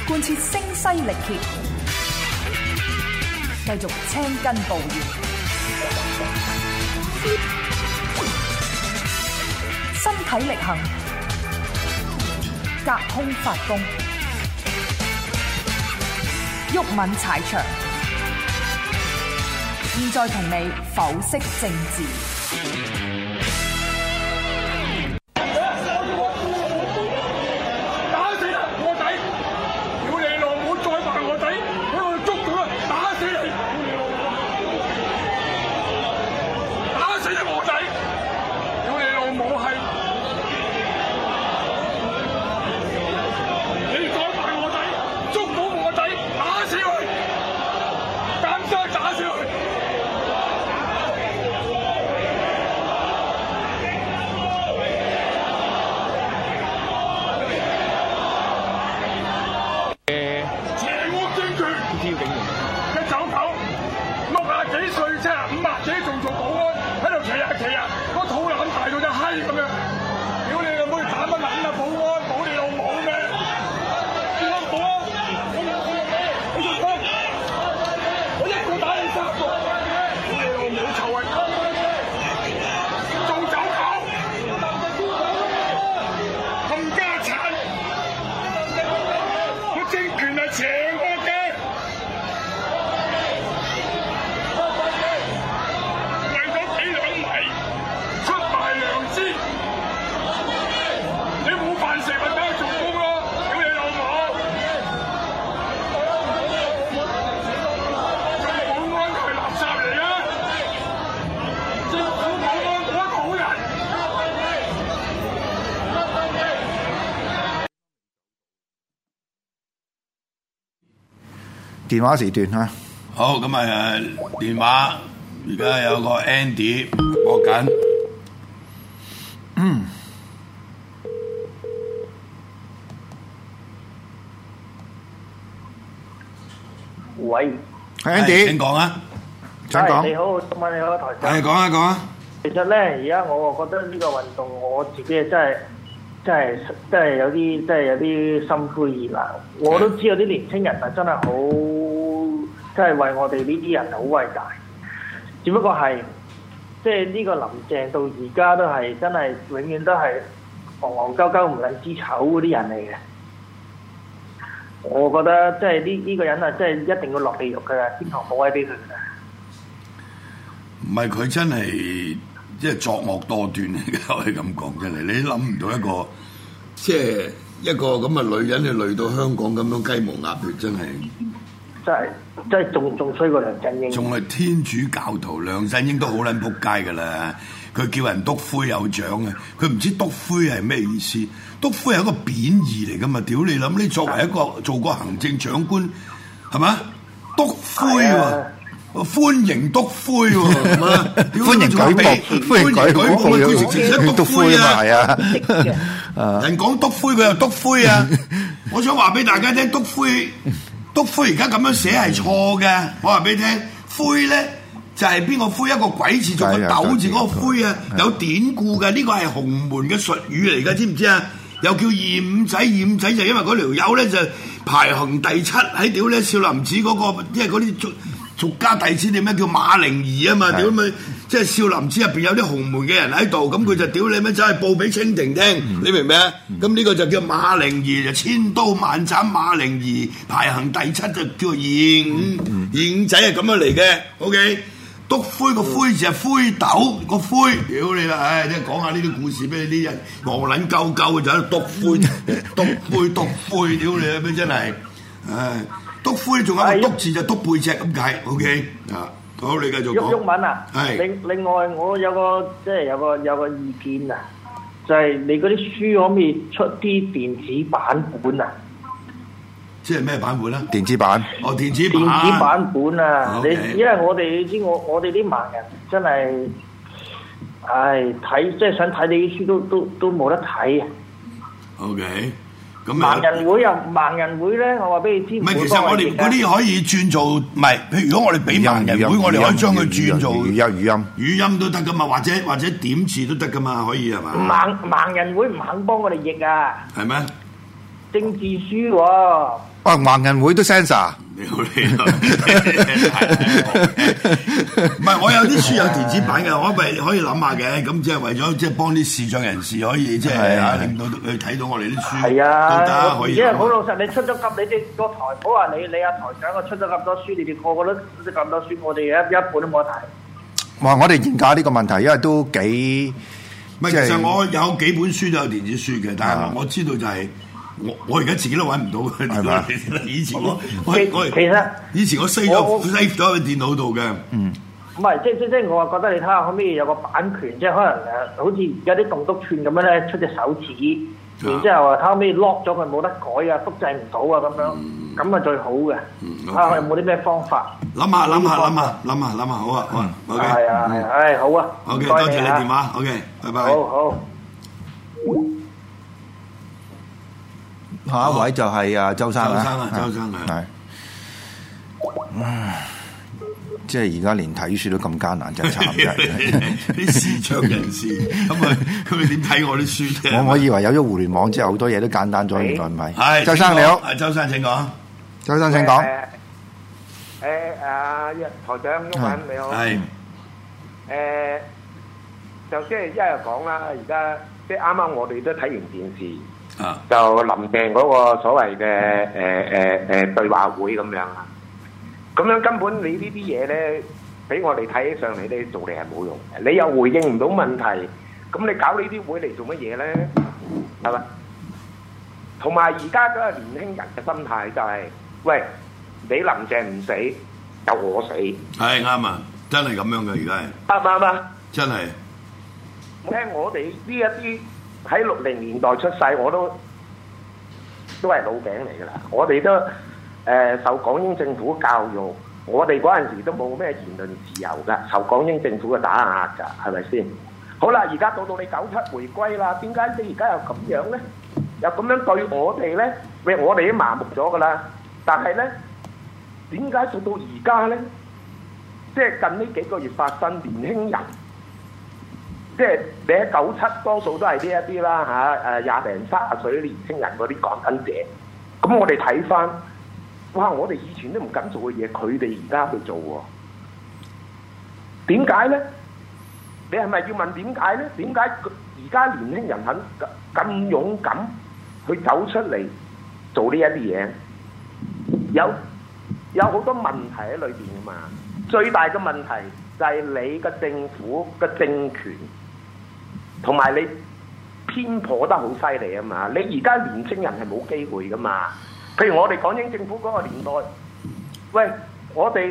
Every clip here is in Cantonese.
貫徹聲嘶力竭，繼續青筋暴現，身體力行，隔空發功，毓民踩場。現在同你剖析政治。 電話時段嚇， 好咁啊！電話而家有個 Andy 播緊， 喂 ，Andy， 請講啊！ 請講。 你好，今晚你好，台長。 講啊講啊！ 其實咧，而家我覺得呢個運動，我自己真係有啲心灰意冷。我都知道啲年青人啊，真係好，真係為我哋呢啲人好偉大。只不過係，即係呢個林鄭到而家都係真係永遠都係戇戇鳩鳩唔撚知醜嗰啲人嚟嘅。我覺得即係呢個人啊，真係一定要落地獄㗎啦，天堂冇位俾佢㗎。 唔係佢真係即係作惡多端嚟嘅，可以咁講真係。你諗唔到一個即係一個咁嘅女人，你累到香港咁樣雞毛鴨血，真係仲衰過梁振英。仲係天主教徒，梁振英都好撚仆街㗎啦。佢叫人篤灰有獎啊！佢唔知篤灰係咩意思？篤灰係一個貶義嚟㗎嘛！屌你諗，你作為一個做過行政長官係嘛？篤灰喎！歡迎篤灰喎，係嘛？歡迎舉報，歡迎舉報，佢直情一篤灰啊！係啊，人講篤灰，佢又篤灰啊！我想話俾大家聽，篤灰而家咁樣寫係錯嘅。我話俾你聽，灰咧就係邊個灰？一個鬼字做個斗字嗰個灰啊，有典故嘅。呢個係洪門嘅術語嚟㗎，知唔知啊？又叫二五仔，二五仔就因為嗰條友咧就排行第7喺屌咧少林寺嗰個，即係嗰啲俗家弟子點咩叫馬靈兒啊嘛？屌咪即係少林寺入邊有啲洪門嘅人喺度，咁佢就屌你咩走去報俾清廷聽，你明唔明啊？咁呢個就叫馬靈兒，就千刀萬斬馬靈兒，排行第7就叫二五仔係咁樣嚟嘅。OK， 篤灰個灰字係灰斗個灰，屌你啦！唉，即係講下呢啲故事俾你啲人戇撚鳩鳩就喺度篤灰，屌你啊！咩真係唉〜篤灰仲有一個篤字就篤背脊咁解 ，OK 啊，好你繼續講。毓民啊，係另外我有個即係有個意見啊，就係你嗰啲書可唔可以出啲電子版本啊？即係咩版本啊？電子版。哦，電子版本啊！你因為我哋知我哋啲盲人真係，唉睇即係想睇你啲書都冇得睇啊。OK。盲人會咧，我話俾你知。唔係，其實我哋嗰啲可以轉做，唔係，譬如如果我哋俾盲人會，我哋可以將佢轉做語音都得噶嘛，或者點字都得噶嘛，可以係嘛？盲人會唔肯幫我哋譯啊？係咩？政治書喎， 哇！橫人會都 censor。 唔係，我有啲書有電子版嘅，我咪可以諗下嘅。咁即係為咗即係幫啲視障人士可以即係嚇令到佢睇到我哋啲書。 係啊， 都得可以。 因為好老實，你出咗咁，你哋個台唔好話你阿台長啊出咗咁多書，你哋個個都出咗咁多書，我哋一本都冇得睇。 哇！我哋研究呢個問題，因為都幾唔係，其實我有幾本書都有電子書嘅，但係我知道就係。我而家自己都揾唔到嘅，係嘛？以前我其實以前我 save 咗喺電腦度嘅。嗯， 唔係即我話覺得你睇下可唔可以有個版權，即係可能好似而家啲棟篤串咁樣咧，出隻手指，然之後睇下可唔可以 lock 咗佢冇得改啊，複製唔到啊咁樣，咁啊最好嘅。睇下有冇啲咩方法？ 諗下，好啊，好啊 ，OK。 係啊，好啊。 OK，多謝你電話 ，OK，拜拜。 好。 下一位就係啊周生啦， 周生係， 即係而家連睇書都咁艱難，真係慘嘅。 啲視障人士咁啊，佢點睇我啲書啫？ 我以為有咗互聯網之後，好多嘢都簡單咗，原來唔係。 係， 周生你好， 周生請講。 周生請講。 台長毓民你好。係。就即係一日講啦，而家即係啱啱我哋都睇完電視。就林鄭嗰個所謂嘅對話會咁樣啊，咁樣根本你呢啲嘢咧，俾我哋睇起上嚟咧，做嚟係冇用嘅。你又回應唔到問題，咁你搞呢啲會嚟做乜嘢咧？係咪？同埋而家嗰個年輕人嘅心態就係，喂，你林鄭唔死，就我死。 係啱啊，真係咁樣嘅而家係。 啱唔啱啊？真係。聽我哋呢一啲。喺60年代出世，我都係老餅嚟㗎啦。我哋都受港英政府教育，我哋嗰陣時都冇咩言論自由㗎，受港英政府嘅打壓㗎，係咪先？好啦，而家到你97回歸啦，點解你而家又咁樣咧？又咁樣對我哋咧？喂，我哋已經麻木咗㗎啦。但係咧，點解到而家咧？即係近呢幾個月發生年輕人。即係你喺97多數都係呢一啲啦嚇，廿零30歲啲年青人嗰啲講緊者，咁我哋睇翻，哇！我哋以前都唔敢做嘅嘢，佢哋而家去做喎。點解咧？你係咪要問點解咧？點解而家年輕人肯咁勇敢去走出嚟做呢一啲嘢？有好多問題喺裏邊㗎嘛。最大嘅問題就係你嘅政府嘅政權。同埋你偏頗得好犀利啊嘛！你而家年青人係冇機會噶嘛？譬如我哋港英政府嗰個年代，喂，我哋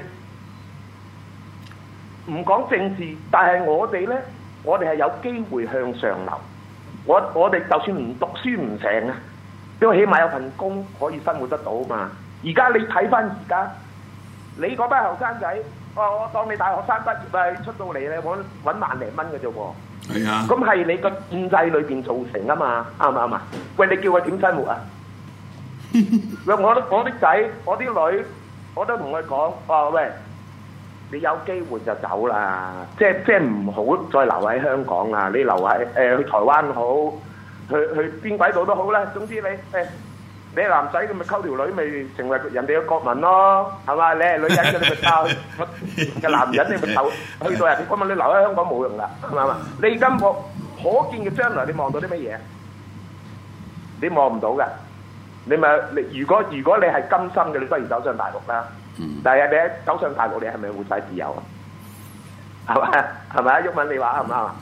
唔講政治，但係我哋咧，我哋係有機會向上流。我哋就算唔讀書唔成啊，都起碼有份工可以生活得到嘛。而家你睇翻而家，你嗰班後生仔，我當你大學生畢業啊，出到嚟咧，揾萬零蚊嘅啫喎。係啊，咁係你個建制裏邊造成啊嘛，啱唔啱啊？喂，你叫佢點生活啊？喂，我啲仔，我啲女，我都同佢講，話喂，你有機會就走啦，即係唔好再留喺香港啦，你留喺去台灣好，去邊鬼度都好啦，總之你你係男仔咁咪溝條女咪成為人哋嘅國民咯，係嘛？你係女人嘅你咪靠嘅男人你咪投去到人哋國民，你留喺香港冇用噶，係嘛？你今個可見嘅將來你望到啲乜嘢？你望唔到噶，你如果你係甘心嘅，你不如走上大陸啦。但係你喺走上大陸，你係咪活晒自由啊？係咪？係咪啊？毓民你話啱唔啱啊？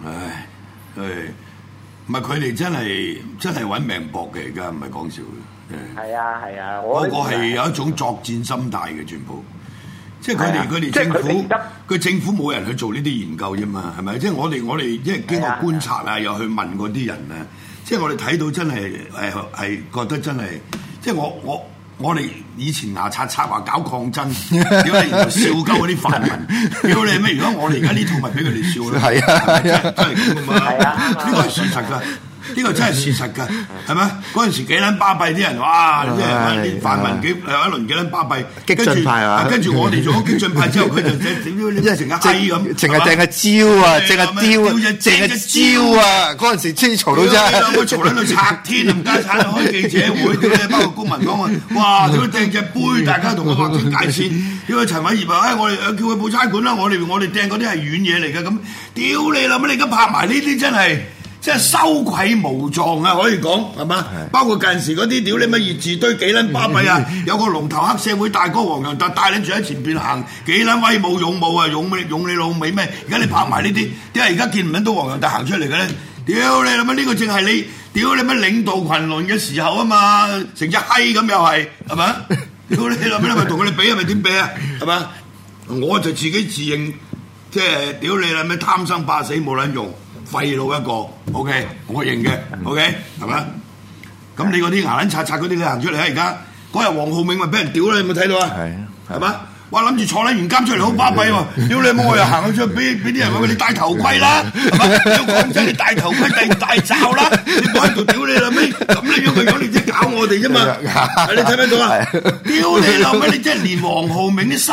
唔係佢哋真係揾命搏嘅，而家唔係講笑嘅。 係啊， 嗰個係有一種作戰心態嘅，全部，即係佢哋政府，佢政府冇人去做呢啲研究啫嘛，係咪？即係我哋即係經過觀察啊，又去問嗰啲人啊，即係我哋睇到真係係覺得真係，即係我哋以前牙刷話搞抗爭，屌你笑鳩嗰啲泛民，屌你咩？如果我哋而家呢套咪俾佢哋笑咯，係啊，真係咁噶嘛，呢個係事實㗎。 呢個真係事實㗎，係咪？嗰陣時幾撚巴閉啲人，哇！即係啲泛民一輪幾撚巴閉， 激進派啊！ 跟住我哋做咗激進派之後，佢就成個閪咁， 淨係掟個招啊，掟個雕啊，掟個招啊！嗰陣時先嘈到啫， 我嘈喺度拆天冚家鏟開記者會，包括公民黨啊，哇！點樣掟隻杯，大家同佢劃清界線。點解陳偉業話我哋叫佢報差館啦，我哋掟嗰啲係軟嘢嚟㗎，咁屌你啦！乜你而家拍埋呢啲真係羞愧無狀啊！可以講係嘛？包括近時嗰啲屌你乜熱字堆幾撚巴閉啊！有個龍頭黑社會大哥黃洋達帶領住喺前邊行，幾撚威武勇武啊！勇你老味咩？而家你拍埋呢啲，點解而家見唔撚到黃洋達行出嚟嘅咧？屌你啦乜呢個正係你屌你乜領導群倫嘅時候啊嘛！成隻閪咁又係咪？屌你啦乜你咪同佢哋比係咪點比啊？係嘛？我就自己自認即係屌你啦乜貪生怕死冇撚用。廢佬一個 ，OK， 我認嘅 ，OK， 係咪？咁你嗰啲牙撚擦擦嗰啲，你行出嚟啊！而家嗰日黃浩銘咪俾人屌啦，你有冇睇到啊？係嘛？哇！諗住坐撚完監出嚟好巴閉喎，屌你冇我又行咗出去，俾啲人話你戴頭盔啦，係嘛？要講真，你戴頭盔戴罩啦，你唔喺度屌你啦咩？咁你樣嘅樣，你即係搞我哋啫嘛？你睇唔睇到啊？屌你啦咩？你即係連黃浩銘啲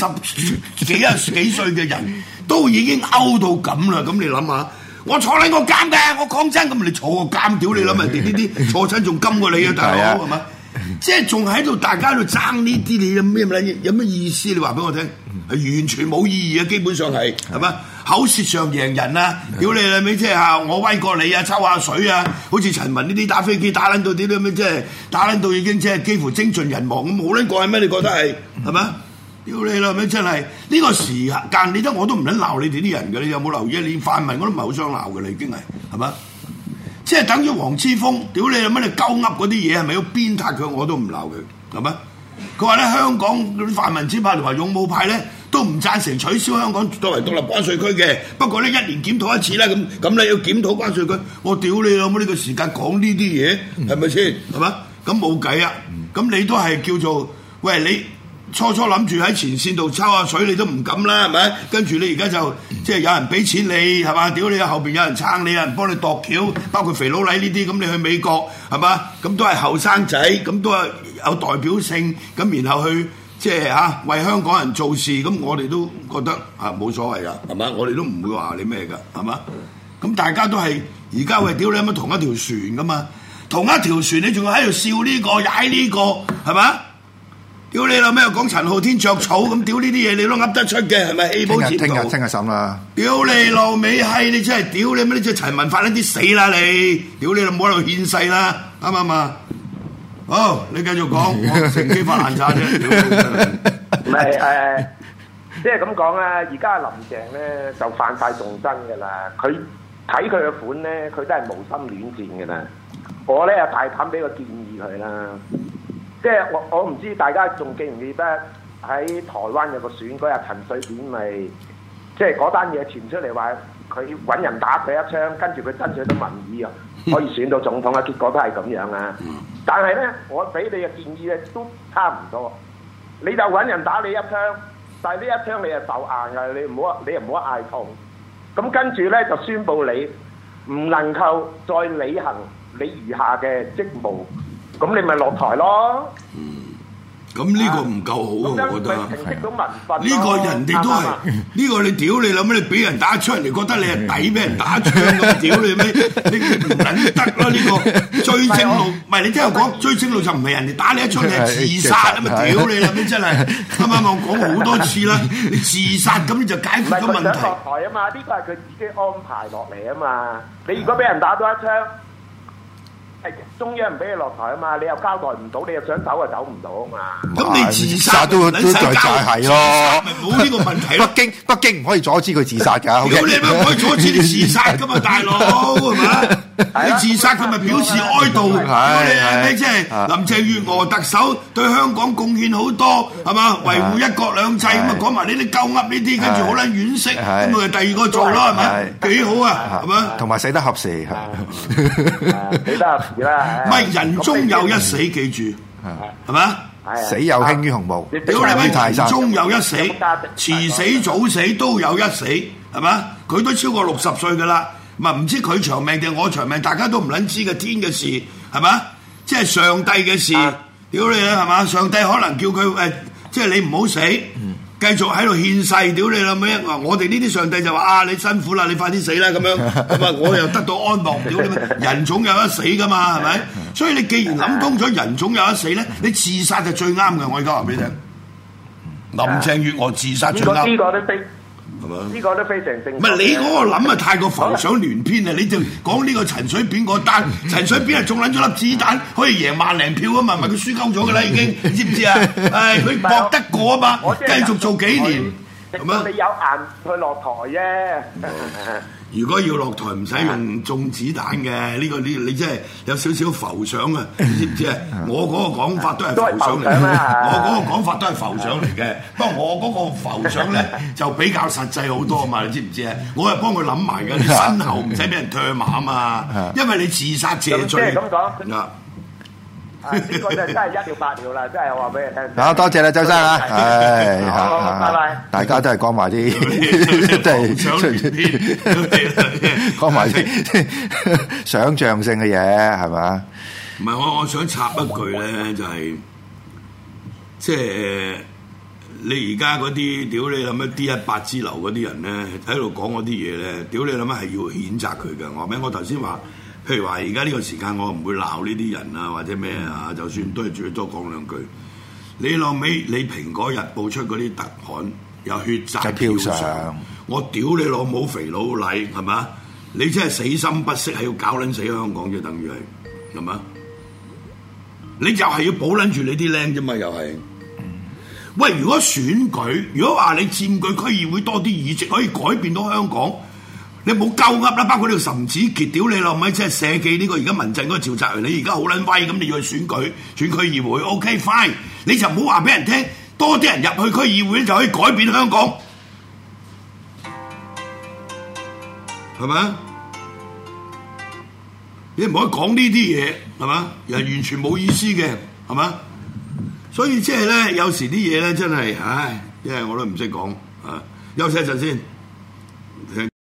30幾歲嘅人都已經勾到咁啦，咁你諗下？我坐喺個監嘅，我講真咁，你坐個監屌你諗人哋呢啲坐親仲金過你啊，大佬係嘛？即係仲喺度，大家喺度爭呢啲，你有咩意思？你話俾我聽，係完全冇意義啊！基本上係嘛？口舌上贏人啊！屌你啦咩？即係我威過你啊，抽下水啊！好似陳文呢啲打飛機打撚到啲咁樣，即係打撚到已經即係幾乎精盡人亡咁，冇撚過係咩？你覺得係嘛？屌你啦！咩真係呢個時間？你得我都唔撚鬧你哋啲人嘅，你有冇留意？連泛民我都唔係好想鬧嘅啦，已經係嘛？即係等於黃之鋒，屌你啦！乜你鳩噏嗰啲嘢係咪要鞭撻佢？我都唔鬧佢，係嘛？佢話咧香港嗰啲泛民主派同埋勇武派咧都唔贊成取消香港作為獨立關稅區嘅，不過咧1年檢討一次啦，咁你要檢討關稅區，我屌你啦！乜呢個時間講呢啲嘢係咪先？係嘛？咁冇計啊！咁你都係叫做喂你。初諗住喺前線度抽下水，你都唔敢啦，係咪？跟住你而家就即係有人俾錢你，係嘛？屌你後邊有人撐你，有人幫你度橋，包括肥佬黎呢啲，咁你去美國係嘛？咁都係後生仔，咁都係有代表性，咁然後去即係為香港人做事，咁我哋都覺得冇所謂㗎，係嘛？我哋都唔會話你咩㗎，係嘛？咁大家都係而家喂屌你乜同一條船㗎嘛？同一條船你仲要喺度笑呢個踩呢個係嘛？屌你老咩又講陳浩天着草咁，屌呢啲嘢你都噏得出嘅係咪？氣泡節度聽日審啦！ 屌你老味閪，你真係屌你乜？你真係陳文發呢啲死啦你！屌你老冇喺度獻世啦，啱唔啱啊？好，你繼續講，我乘機發爛渣啫。 唔係即係咁講啊！而家林鄭咧就犯晒眾憎㗎啦。佢睇佢嘅款咧，佢都係無心戀戰㗎啦。我咧又大膽俾個建議佢啦。即係我唔知大家仲記唔記得喺台灣有個選舉啊，陳水扁咪即係嗰單嘢傳出嚟話佢揾人打佢一槍，跟住佢爭取到民意啊，可以選到總統啊，結果都係咁樣啊。但係咧，我俾你嘅建議咧都差唔多，你就揾人打你一槍，但係呢一槍你係受硬㗎，你又唔好嗌痛。咁跟住咧就宣佈你唔能夠再履行你餘下嘅職務。咁你咪落台咯。 咁呢個唔夠好啊，我覺得。 平息到民憤。呢個人哋都係呢個你屌你諗咩？你俾人打出人哋覺得你係抵俾人打槍咁屌你咩？你唔撚得咯呢個追正路，唔係你聽我講追正路就唔係人哋打你一槍，你係自殺啊嘛！屌你啦咩真係啱啱我講好多次啦，你自殺咁你就解決咗問題。 落台啊嘛，呢個係佢自己安排落嚟啊嘛。你如果俾人打多一槍。中央唔俾你落台啊嘛，你又交代唔到，你又想走又走唔到啊嘛。咁你自殺都就係咯， 冇呢個問題。 北京唔可以阻止佢自殺㗎。 屌你咪唔可以阻止你自殺㗎嘛，大佬係嘛？你自殺佢咪表示哀悼？你即係林鄭月娥特首對香港貢獻好多係嘛？維護一國兩制咁啊，講埋呢啲鳩噏呢啲，跟住好撚惋惜，咁咪第二個做咯係咪？幾好啊係嘛？ 同埋死得合時， 死得合時。 唔係人終有一死，記住係嘛？ 死有輕於鴻毛。 屌你咪人終有一死，遲死早死都有一死，係嘛？佢都超過60歲㗎啦， 唔知佢長命定我長命，大家都唔撚知嘅天嘅事係嘛？即係上帝嘅事，屌你啦係嘛？上帝可能叫佢即係你唔好死。繼續喺度獻世，屌你老味！我哋呢啲上帝就話你辛苦啦，你快啲死啦咁樣，咁啊我又得到安樂，屌你咩？人總有得死噶嘛，係咪？所以你既然諗通咗人總有得死咧，你自殺就最啱嘅。我而家話俾你聽，林鄭月娥自殺最啱。 呢個都非係嘛？呢個都非常正。唔係你嗰個諗啊，太過浮想聯翩啊！你就講呢個陳水扁嗰單，陳水扁係中撚咗粒子彈，可以贏萬零票啊嘛，咪佢輸鳩咗㗎啦已經，你知唔知啊？佢搏得過啊嘛，繼續做幾年，係嘛？ 你有顏去落台啫。 如果要落台唔使用中子彈嘅，呢個你真係有少少浮想啊！你知唔知啊？我嗰個講法都係浮想嚟嘅，我嗰個講法都係浮想嚟嘅。不過我嗰個浮想咧就比較實際好多啊嘛！你知唔知啊？我係幫佢諗埋嘅，你身後唔使俾人唾罵啊嘛，因為你自殺謝罪。 咁講啊！呢個真係一了百了啦，真係我話俾你聽。 好多謝啦，周生啊！ 好，拜拜。 大家都係講埋啲，即係講埋啲想像性嘅嘢，係嘛？ 唔係我想插一句咧，就係即係你而家嗰啲屌你諗一 D18 之流嗰啲人咧，喺度講嗰啲嘢咧，屌你諗係要譴責佢嘅。我頭先話。譬如話，而家呢個時間我唔會鬧呢啲人啊，或者咩啊，就算都係最多講兩句。你落尾你《蘋果日報》出嗰啲特刊有血債票上，我屌你老母肥佬禮係嘛？你真係死心不息，係要搞撚死香港啫，等於係嘛？你就係要保撚住你啲僆啫嘛，又係。喂，如果選舉，如果話你佔據區議會多啲議席，可以改變到香港。你冇鳩噏啦，包括呢個岑子傑，屌你老味，即係社記呢個而家民陣嗰個召集人，你而家好撚威，咁你要去選區議會 ，OK fine， 你就唔好話俾人聽，多啲人入去區議會就可以改變香港，係咪？你唔可以講呢啲嘢，係嘛？又完全冇意思嘅，係嘛？所以即係咧，有時啲嘢咧真係，因為我都唔識講啊，休息一陣先。